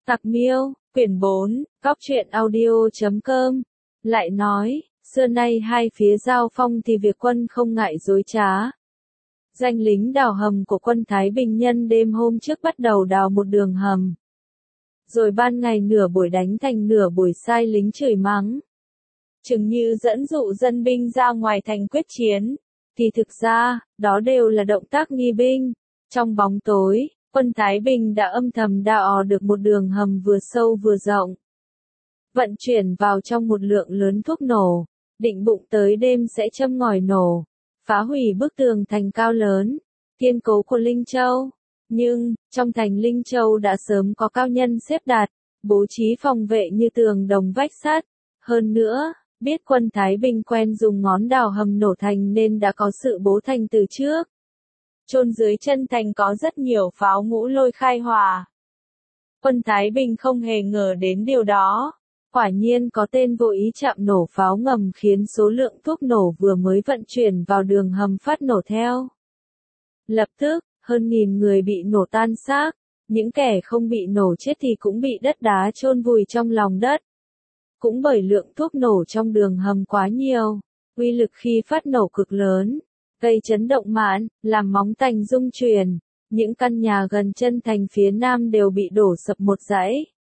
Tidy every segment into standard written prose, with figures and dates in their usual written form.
Tặc Miêu, quyển 4, Cóc truyện audio.com, lại nói, xưa nay hai phía giao phong thì việc quân không ngại dối trá. Danh lính đào hầm của quân Thái Bình nhân đêm hôm trước bắt đầu đào một đường hầm. Rồi ban ngày nửa buổi đánh thành nửa buổi sai lính chửi mắng. Chừng như dẫn dụ dân binh ra ngoài thành quyết chiến, thì thực ra, đó đều là động tác nghi binh. Trong bóng tối, quân Thái Bình đã âm thầm đào được một đường hầm vừa sâu vừa rộng. Vận chuyển vào trong một lượng lớn thuốc nổ, định bụng tới đêm sẽ châm ngòi nổ, phá hủy bức tường thành cao lớn, kiên cố của Linh Châu. Nhưng, trong thành Linh Châu đã sớm có cao nhân xếp đặt, bố trí phòng vệ như tường đồng vách sắt. Hơn nữa, biết quân Thái Bình quen dùng ngón đào hầm nổ thành nên đã có sự bố thành từ trước. Chôn dưới chân thành có rất nhiều pháo ngũ lôi khai hỏa. Quân Thái Bình không hề ngờ đến điều đó. Quả nhiên có tên vô ý chạm nổ pháo ngầm khiến số lượng thuốc nổ vừa mới vận chuyển vào đường hầm phát nổ theo. Lập tức, hơn 1000 người bị nổ tan xác, những kẻ không bị nổ chết thì cũng bị đất đá chôn vùi trong lòng đất. Cũng bởi lượng thuốc nổ trong đường hầm quá nhiều, uy lực khi phát nổ cực lớn, gây chấn động mãn, làm móng thành rung chuyển, những căn nhà gần chân thành phía nam đều bị đổ sập một dãy.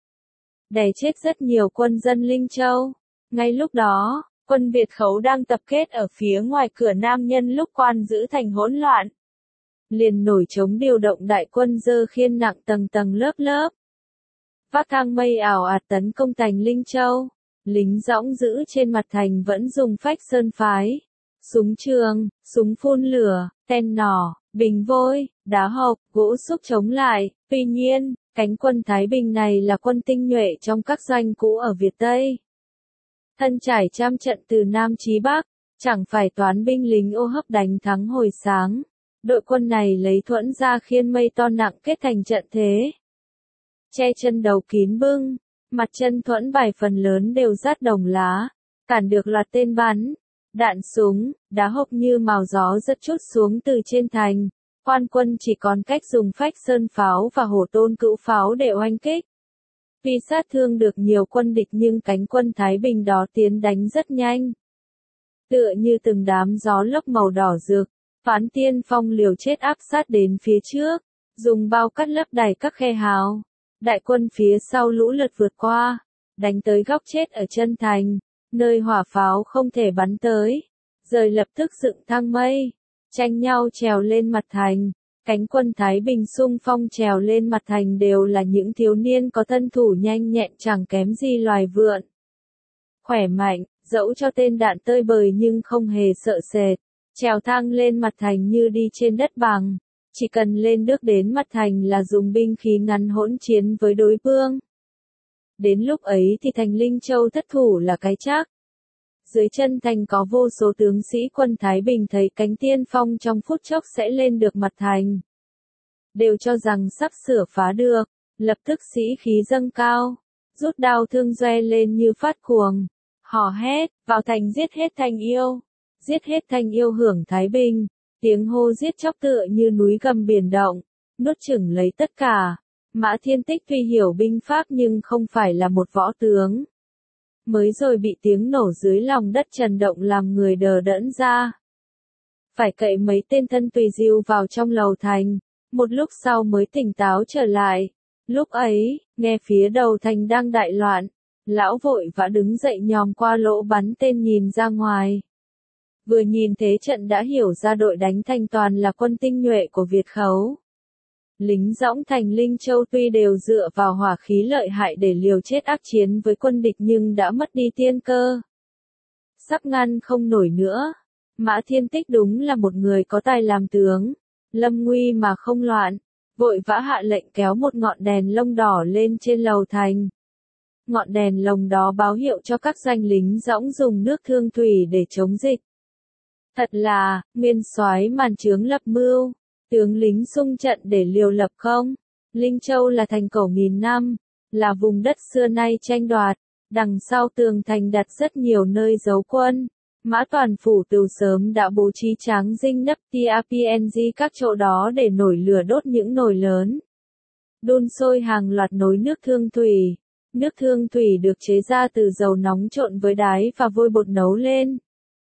Đè chết rất nhiều quân dân Linh Châu. Ngay lúc đó, quân Việt Khấu đang tập kết ở phía ngoài cửa nam nhân lúc quan giữ thành hỗn loạn. Liền nổi trống điều động đại quân dơ khiên nặng tầng tầng lớp lớp. Vác thang mây ảo ạt tấn công thành Linh Châu. Lính dõng giữ trên mặt thành vẫn dùng phách sơn phái, súng trường, súng phun lửa, tên nỏ, bình vôi, đá hộc, gỗ xúc chống lại. Tuy nhiên, cánh quân Thái Bình này là quân tinh nhuệ trong các doanh cũ ở Việt Tây. Thân trải trăm trận từ Nam chí Bắc, chẳng phải toán binh lính ô hấp đánh thắng hồi sáng. Đội quân này lấy thuẫn ra khiên mây to nặng kết thành trận thế. Che chân đầu kín bưng, mặt chân thuẫn vài phần lớn đều rát đồng lá, cản được loạt tên bắn, đạn súng, đá hộc như mào gió rất chút xuống từ trên thành. Quan quân chỉ còn cách dùng phách sơn pháo và hổ tôn cữu pháo để oanh kích. Tuy sát thương được nhiều quân địch nhưng cánh quân Thái Bình đó tiến đánh rất nhanh. Tựa như từng đám gió lốc màu đỏ rực, Phán Tiên Phong liều chết áp sát đến phía trước, dùng bao cắt lấp đầy các khe hào. Đại quân phía sau lũ lượt vượt qua, đánh tới góc chết ở chân thành, nơi hỏa pháo không thể bắn tới. Rồi lập tức dựng thang mây, tranh nhau trèo lên mặt thành. Cánh quân Thái Bình xung phong trèo lên mặt thành đều là những thiếu niên có thân thủ nhanh nhẹn chẳng kém gì loài vượn. Khỏe mạnh, dẫu cho tên đạn tơi bời nhưng không hề sợ sệt, trèo thang lên mặt thành như đi trên đất bằng. Chỉ cần lên nước đến mặt thành là dùng binh khí ngắn hỗn chiến với đối phương. Đến lúc ấy thì thành Linh Châu thất thủ là cái chắc. Dưới chân thành có vô số tướng sĩ quân Thái Bình thấy cánh tiên phong trong phút chốc sẽ lên được mặt thành. Đều cho rằng sắp sửa phá được, lập tức sĩ khí dâng cao, rút đao thương doe lên như phát cuồng. Hò hét, vào thành giết hết Thanh Yêu, giết hết Thanh Yêu hưởng Thái Bình. Tiếng hô giết chóc tựa như núi gầm biển động, nuốt chửng lấy tất cả. Mã Thiên Tích tuy hiểu binh pháp nhưng không phải là một võ tướng. Mới rồi bị tiếng nổ dưới lòng đất chấn động làm người đờ đẫn ra. Phải cậy mấy tên thân tùy diêu vào trong lầu thành, một lúc sau mới tỉnh táo trở lại. Lúc ấy, nghe phía đầu thành đang đại loạn, lão vội vã đứng dậy nhòm qua lỗ bắn tên nhìn ra ngoài. Vừa nhìn thế trận đã hiểu ra đội đánh thành toàn là quân tinh nhuệ của Việt Khấu. Lính dõng thành Linh Châu tuy đều dựa vào hỏa khí lợi hại để liều chết ác chiến với quân địch nhưng đã mất đi tiên cơ. Sắp ngăn không nổi nữa. Mã Thiên Tích đúng là một người có tài làm tướng. Lâm nguy mà không loạn. Vội vã hạ lệnh kéo một ngọn đèn lông đỏ lên trên lầu thành. Ngọn đèn lồng đó báo hiệu cho các doanh lính dõng dùng nước thương thủy để chống dịch. Thật là, nguyên soái màn trướng lập mưu, tướng lính xung trận để liều lập không. Linh Châu là thành cổ nghìn năm, là vùng đất xưa nay tranh đoạt, đằng sau tường thành đặt rất nhiều nơi giấu quân. Mã Toàn phủ từ sớm đã bố trí tráng dinh nấp TRPNG các chỗ đó để nổi lửa đốt những nồi lớn. Đun sôi hàng loạt nồi nước thương thủy. Nước thương thủy được chế ra từ dầu nóng trộn với đái và vôi bột nấu lên.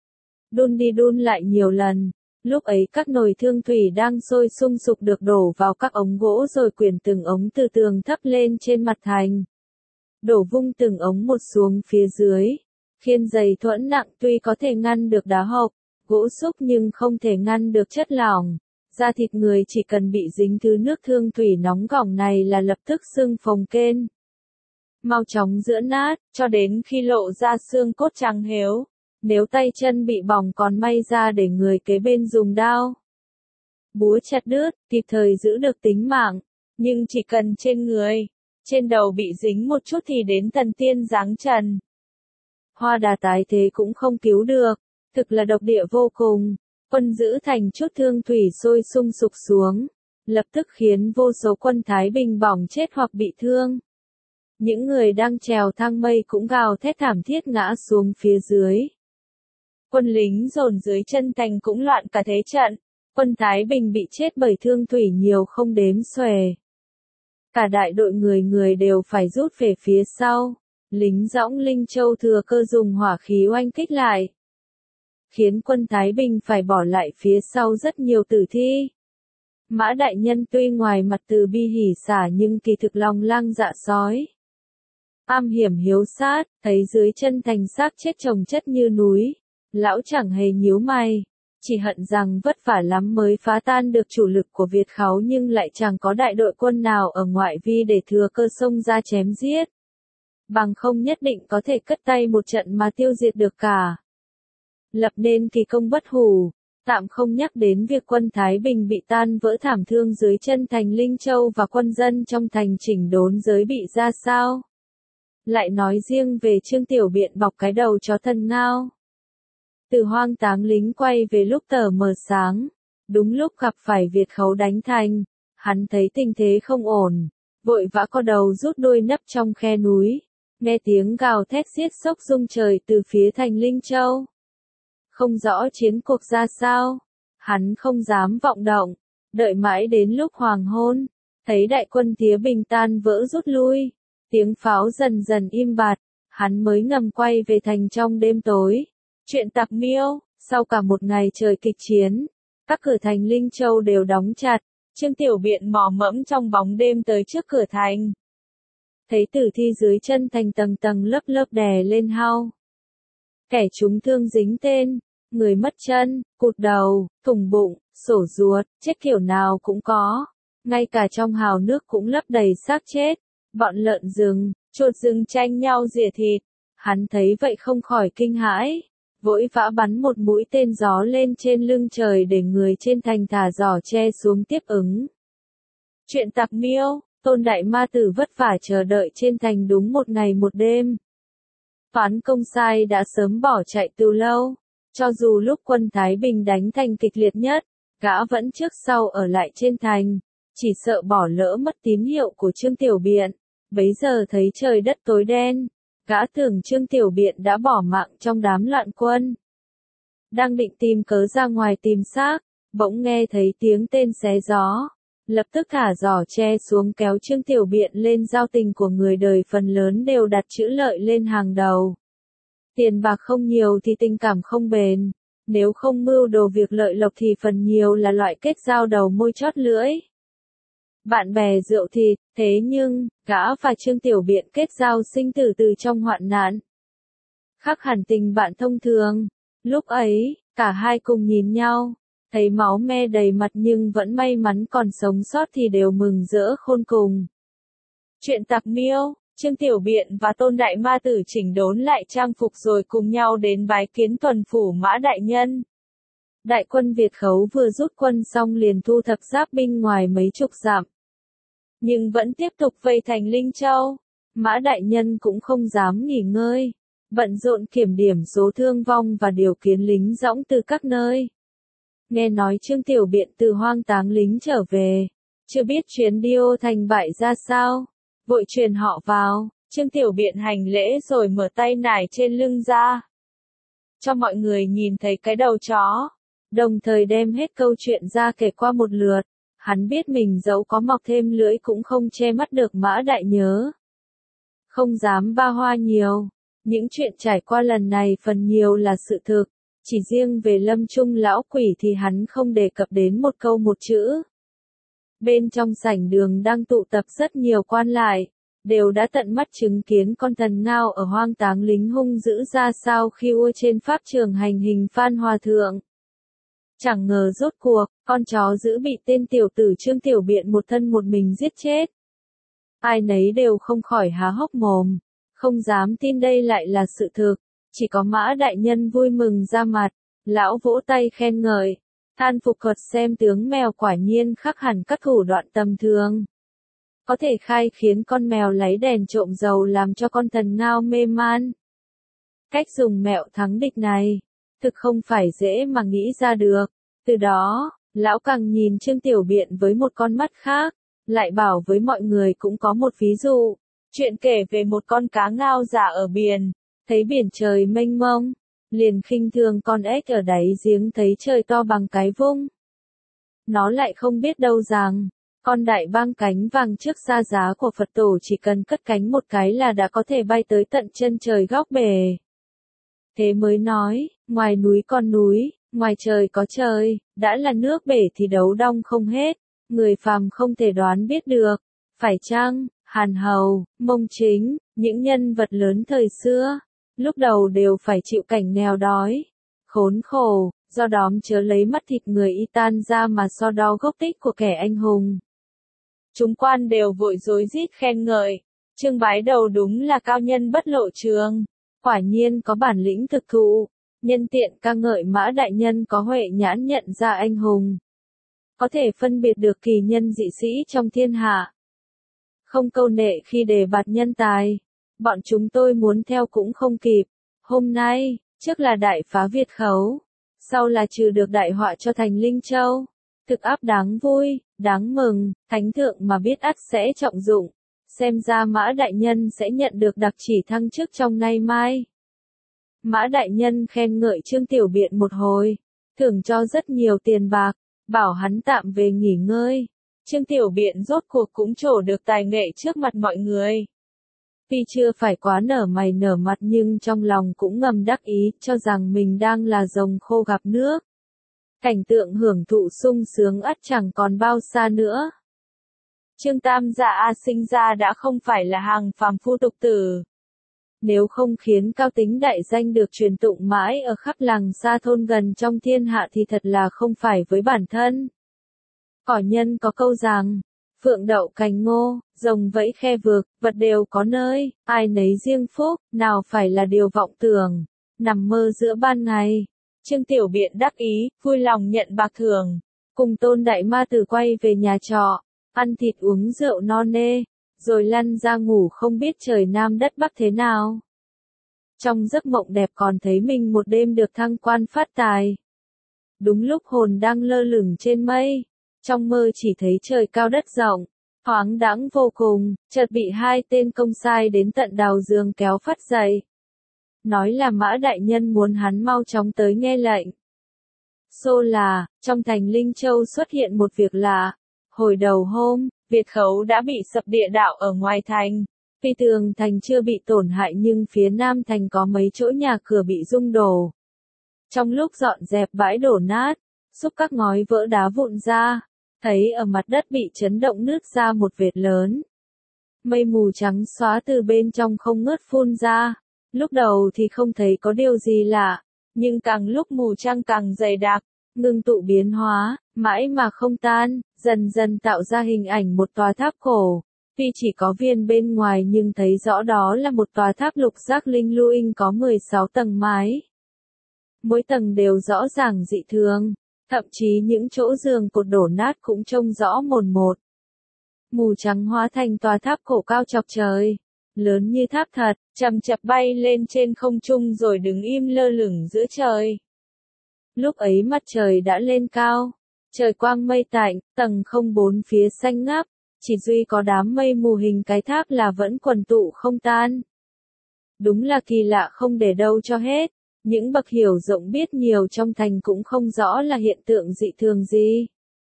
Đun đi đun lại nhiều lần. Lúc ấy các nồi thương thủy đang sôi sung sục được đổ vào các ống gỗ rồi quyển từng ống từ tường thấp lên trên mặt thành. Đổ vung từng ống một xuống phía dưới. Khiên dày thuẫn nặng tuy có thể ngăn được đá hộc, gỗ xúc nhưng không thể ngăn được chất lỏng. Da thịt người chỉ cần bị dính thứ nước thương thủy nóng gỏng này là lập tức sưng phồng kên. Mau chóng giữa nát, cho đến khi lộ ra xương cốt trắng héo. Nếu tay chân bị bỏng còn may ra để người kế bên dùng dao búa chặt đứt, kịp thời giữ được tính mạng. Nhưng chỉ cần trên người, trên đầu bị dính một chút thì đến thần tiên giáng trần. Hoa đà tái thế cũng không cứu được, thực là độc địa vô cùng. Quân giữ thành chút thương thủy sôi sung sục xuống, lập tức khiến vô số quân Thái Bình bỏng chết hoặc bị thương. Những người đang trèo thang mây cũng gào thét thảm thiết ngã xuống phía dưới. Quân lính dồn dưới chân thành cũng loạn cả thế trận, quân Thái Bình bị chết bởi thương thủy nhiều không đếm xuể. Cả đại đội người người đều phải rút về phía sau, lính Dõng Linh Châu thừa cơ dùng hỏa khí oanh kích lại, khiến quân Thái Bình phải bỏ lại phía sau rất nhiều tử thi. Mã Đại Nhân tuy ngoài mặt từ bi hỉ xả nhưng kỳ thực lòng lang dạ sói. Am hiểm hiếu sát, thấy dưới chân thành xác chết chồng chất như núi. Lão chẳng hề nhíu mày, chỉ hận rằng vất vả lắm mới phá tan được chủ lực của Việt Kháo nhưng lại chẳng có đại đội quân nào ở ngoại vi để thừa cơ xông ra chém giết. Bằng không nhất định có thể cất tay một trận mà tiêu diệt được cả. Lập nên kỳ công bất hủ, tạm không nhắc đến việc quân Thái Bình bị tan vỡ thảm thương dưới chân thành Linh Châu và quân dân trong thành chỉnh đốn giới bị ra sao. Lại nói riêng về Trương Tiểu Biện bọc cái đầu chó Thần Ngao. Từ Hoang Táng lính quay về lúc tờ mờ sáng, đúng lúc gặp phải Việt Khấu đánh thành, hắn thấy tình thế không ổn, vội vã co đầu rút đuôi nấp trong khe núi, nghe tiếng gào thét xiết xốc rung trời từ phía thành Linh Châu. Không rõ chiến cuộc ra sao, hắn không dám vọng động, đợi mãi đến lúc hoàng hôn, thấy đại quân Tía Bình tan vỡ rút lui, tiếng pháo dần dần im bặt, hắn mới ngầm quay về thành trong đêm tối. Chuyện Tặc Miêu, sau cả một ngày trời kịch chiến, các cửa thành Linh Châu đều đóng chặt, Trương Tiểu Biện mò mẫm trong bóng đêm tới trước cửa thành. Thấy tử thi dưới chân thành tầng tầng lớp lớp đè lên hao. Kẻ trúng thương dính tên, người mất chân, cụt đầu, thủng bụng, sổ ruột, chết kiểu nào cũng có. Ngay cả trong hào nước cũng lấp đầy xác chết, bọn lợn rừng, chuột rừng tranh nhau rỉa thịt. Hắn thấy vậy không khỏi kinh hãi. Vội vã bắn một mũi tên gió lên trên lưng trời để người trên thành thả giỏ tre xuống tiếp ứng. Chuyện Tặc Miêu, Tôn Đại Ma Tử vất vả chờ đợi trên thành đúng một ngày một đêm. Phán Công Sai đã sớm bỏ chạy từ lâu, cho dù lúc quân Thái Bình đánh thành kịch liệt nhất, gã vẫn trước sau ở lại trên thành, chỉ sợ bỏ lỡ mất tín hiệu của Trương Tiểu Biện. Bấy giờ thấy trời đất tối đen. Gã tưởng Trương Tiểu Biện đã bỏ mạng trong đám loạn quân. Đang định tìm cớ ra ngoài tìm xác, bỗng nghe thấy tiếng tên xé gió. Lập tức thả giỏ tre xuống kéo Trương Tiểu Biện lên. Giao tình của người đời phần lớn đều đặt chữ lợi lên hàng đầu. Tiền bạc không nhiều thì tình cảm không bền. Nếu không mưu đồ việc lợi lộc thì phần nhiều là loại kết giao đầu môi chót lưỡi. Bạn bè rượu thịt, thế nhưng, gã và Trương Tiểu Biện kết giao sinh tử từ trong hoạn nạn. Khác hẳn tình bạn thông thường. Lúc ấy, cả hai cùng nhìn nhau, thấy máu me đầy mặt nhưng vẫn may mắn còn sống sót thì đều mừng rỡ khôn cùng. Chuyện Tặc Miêu, Trương Tiểu Biện và Tôn Đại Ma Tử chỉnh đốn lại trang phục rồi cùng nhau đến bái kiến tuần phủ Mã Đại Nhân. Đại quân Việt Khấu vừa rút quân xong liền thu thập giáp binh ngoài mấy chục dặm. Nhưng vẫn tiếp tục vây thành Linh Châu. Mã Đại Nhân cũng không dám nghỉ ngơi, bận rộn kiểm điểm số thương vong và điều kiến lính dõng từ các nơi. Nghe nói Trương Tiểu Biện từ Hoang Táng lính trở về, chưa biết chuyến đi ô thành bại ra sao, vội truyền họ vào. Trương Tiểu Biện hành lễ rồi mở tay nải trên lưng ra, cho mọi người nhìn thấy cái đầu chó, đồng thời đem hết câu chuyện ra kể qua một lượt. Hắn biết mình dẫu có mọc thêm lưỡi cũng không che mắt được Mã Đại Nhớ. Không dám ba hoa nhiều. Những chuyện trải qua lần này phần nhiều là sự thực. Chỉ riêng về Lâm Trung lão quỷ thì hắn không đề cập đến một câu một chữ. Bên trong sảnh đường đang tụ tập rất nhiều quan lại, đều đã tận mắt chứng kiến con thần ngao ở hoang táng lính hung dữ ra sao khi ua trên pháp trường hành hình Phan Hòa Thượng. Chẳng ngờ rốt cuộc, con chó dữ bị tên tiểu tử Trương Tiểu Biện một thân một mình giết chết. Ai nấy đều không khỏi há hốc mồm, không dám tin đây lại là sự thực. Chỉ có Mã Đại Nhân vui mừng ra mặt, lão vỗ tay khen ngợi, than phục thuật xem tướng mèo quả nhiên khắc hẳn các thủ đoạn tầm thường. Có thể khai khiến con mèo lấy đèn trộm dầu làm cho con thần ngao mê man. Cách dùng mẹo thắng địch này, thực không phải dễ mà nghĩ ra được. Từ đó, lão càng nhìn Trương Tiểu Biện với một con mắt khác, lại bảo với mọi người cũng có một ví dụ. Chuyện kể về một con cá ngao già ở biển, thấy biển trời mênh mông, liền khinh thường con ếch ở đáy giếng thấy trời to bằng cái vung. Nó lại không biết đâu rằng, con đại bang cánh vàng trước xa giá của Phật tổ chỉ cần cất cánh một cái là đã có thể bay tới tận chân trời góc bể. Thế mới nói, ngoài núi còn núi, ngoài trời có trời, đã là nước bể thì đấu đong không hết, người phàm không thể đoán biết được. Phải chăng, Hàn Hầu, Mông Chính, những nhân vật lớn thời xưa, lúc đầu đều phải chịu cảnh nghèo đói, khốn khổ, do đóm chớ lấy mắt thịt người y tan ra mà so đo gốc tích của kẻ anh hùng. Chúng quan đều vội rối rít khen ngợi, Trương Bái Đầu đúng là cao nhân bất lộ trường, quả nhiên có bản lĩnh thực thụ, nhân tiện ca ngợi Mã Đại Nhân có huệ nhãn nhận ra anh hùng. Có thể phân biệt được kỳ nhân dị sĩ trong thiên hạ. Không câu nệ khi đề bạt nhân tài, bọn chúng tôi muốn theo cũng không kịp. Hôm nay, trước là đại phá Việt khấu, sau là trừ được đại họa cho thành Linh Châu. Thực áp đáng vui, đáng mừng, thánh thượng mà biết ắt sẽ trọng dụng. Xem ra Mã Đại Nhân sẽ nhận được đặc chỉ thăng chức trong nay mai. Mã Đại Nhân khen ngợi Trương Tiểu Biện một hồi, thưởng cho rất nhiều tiền bạc, bảo hắn tạm về nghỉ ngơi. Trương Tiểu Biện rốt cuộc cũng trổ được tài nghệ trước mặt mọi người. Tuy chưa phải quá nở mày nở mặt nhưng trong lòng cũng ngầm đắc ý cho rằng mình đang là rồng khô gặp nước. Cảnh tượng hưởng thụ sung sướng ắt chẳng còn bao xa nữa. Trương Tam Dạ A sinh ra đã không phải là hàng phàm phu tục tử. Nếu không khiến cao tính đại danh được truyền tụng mãi ở khắp làng xa thôn gần trong thiên hạ thì thật là không phải với bản thân. Cỏ nhân có câu rằng, phượng đậu cành ngô, rồng vẫy khe vực, vật đều có nơi, ai nấy riêng phúc, nào phải là điều vọng tưởng, nằm mơ giữa ban ngày. Trương Tiểu Biện đắc ý, vui lòng nhận bạc thưởng, cùng Tôn Đại Ma Tử quay về nhà trọ, ăn thịt uống rượu no nê, rồi lăn ra ngủ không biết trời nam đất bắc thế nào. Trong giấc mộng đẹp còn thấy mình một đêm được thăng quan phát tài. Đúng lúc hồn đang lơ lửng trên mây, trong mơ chỉ thấy trời cao đất rộng, thoáng đãng vô cùng, chợt bị hai tên công sai đến tận đầu giường kéo phắt dậy. Nói là Mã Đại Nhân muốn hắn mau chóng tới nghe lệnh. Xô là, trong thành Linh Châu xuất hiện một việc lạ. Hồi đầu hôm, Việt khấu đã bị sập địa đạo ở ngoài thành. Tuy tường thành chưa bị tổn hại nhưng phía nam thành có mấy chỗ nhà cửa bị rung đổ. Trong lúc dọn dẹp bãi đổ nát, xúc các ngói vỡ đá vụn ra, thấy ở mặt đất bị chấn động nứt ra một vệt lớn. Mây mù trắng xóa từ bên trong không ngớt phun ra. Lúc đầu thì không thấy có điều gì lạ, nhưng càng lúc mù trăng càng dày đặc, ngưng tụ biến hóa, mãi mà không tan, dần dần tạo ra hình ảnh một tòa tháp cổ. Tuy chỉ có viên bên ngoài nhưng thấy rõ đó là một tòa tháp lục giác linh luing có 16 tầng mái. Mỗi tầng đều rõ ràng dị thường, thậm chí những chỗ giường cột đổ nát cũng trông rõ mồn một. Mù trắng hóa thành tòa tháp cổ cao chọc trời, lớn như tháp thật, chậm chậm bay lên trên không trung rồi đứng im lơ lửng giữa trời. Lúc ấy mặt trời đã lên cao, trời quang mây tạnh, tầng không bốn phía xanh ngắt, chỉ duy có đám mây mù hình cái tháp là vẫn quần tụ không tan. Đúng là kỳ lạ không để đâu cho hết, những bậc hiểu rộng biết nhiều trong thành cũng không rõ là hiện tượng dị thường gì.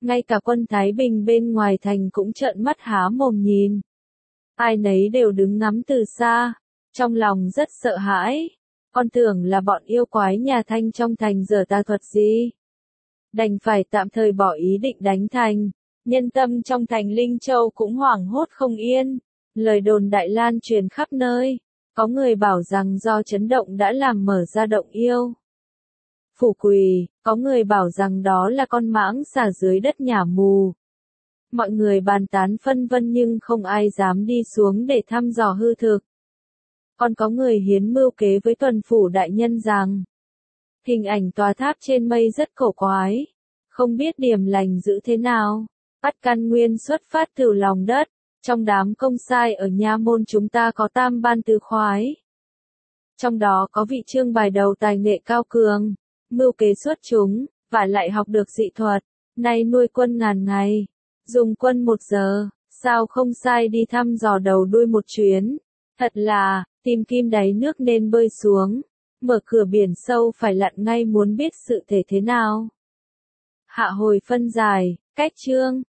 Ngay cả quân Thái Bình bên ngoài thành cũng trợn mắt há mồm nhìn. Ai nấy đều đứng ngắm từ xa, trong lòng rất sợ hãi. Con tưởng là bọn yêu quái nhà Thanh trong thành giở tà thuật gì. Đành phải tạm thời bỏ ý định đánh thành. Nhân tâm trong thành Linh Châu cũng hoảng hốt không yên. Lời đồn đại lan truyền khắp nơi. Có người bảo rằng do chấn động đã làm mở ra động yêu. Phủ Quỳ, có người bảo rằng đó là con mãng xà dưới đất nhả mù. Mọi người bàn tán phân vân nhưng không ai dám đi xuống để thăm dò hư thực. Còn có người hiến mưu kế với tuần phủ đại nhân rằng hình ảnh tòa tháp trên mây rất cổ quái, không biết điểm lành giữ thế nào. Bắt căn nguyên xuất phát từ lòng đất, trong đám công sai ở nha môn chúng ta có tam ban tứ khoái. Trong đó có vị trương bài đầu tài nghệ cao cường, mưu kế xuất chúng, và lại học được dị thuật, nay nuôi quân ngàn ngày, dùng quân 1 giờ, sao không sai đi thăm dò đầu đuôi một chuyến. Thật là, tìm kim đáy nước nên bơi xuống, mở cửa biển sâu phải lặn ngay muốn biết sự thể thế nào. Hạ hồi phân giải, cách chương.